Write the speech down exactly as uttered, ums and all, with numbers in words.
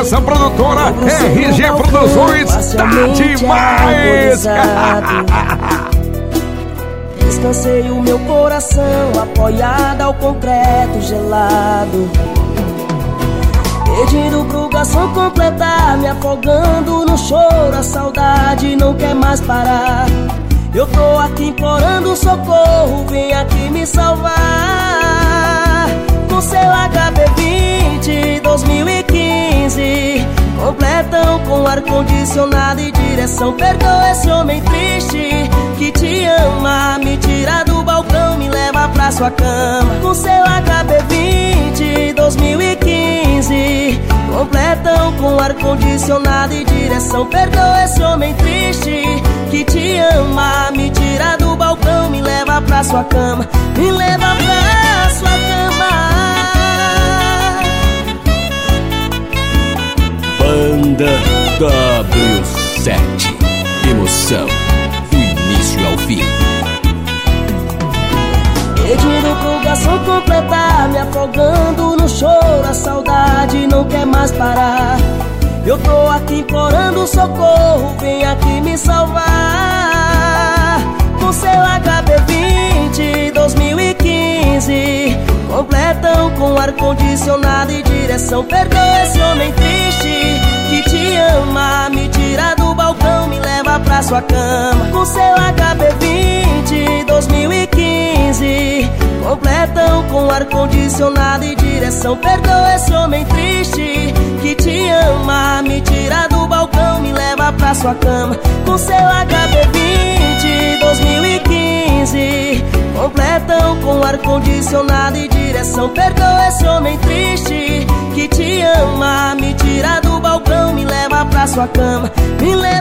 nossa produtora R G Produções. Tá demais! Descansei o meu coração apoiado ao concreto gelado, pedindo pro garçom completar, me afogando no choro. A saudade não quer mais parar. Eu tô aqui implorando socorro, vem aqui me salvar. Com seu H B vinte dois mil e quinze, completão com ar-condicionado e direção. Perdoa esse homem triste que te ama, me tira do balcão, me leva pra sua cama. Com seu H B vinte dois mil e quinze, completão com ar-condicionado e direção. Perdoa esse homem triste que te ama, me tira do balcão, me leva pra sua cama, me leva pra sua cama. Banda W sete, emoção do início ao fim. Pedindo pro garçom completar, me afogando no choro. A saudade não quer mais parar. Eu tô aqui implorando socorro, vem aqui me salvar. Com seu H B vinte dois mil e quinze, completão com ar-condicionado e direção. Perdoa esse homem triste que te ama, me tira do balcão, me leva pra sua cama. Com seu H B vinte dois mil e quinze, completão com ar-condicionado e direção. Perdoa esse homem triste que te ama, me tira do balcão, me leva pra sua cama. Com seu H B vinte dois mil e quinze, completão com ar-condicionado e direção. Perdoa esse homem triste que te ama, me tira do balcão, me leva pra sua cama, me leva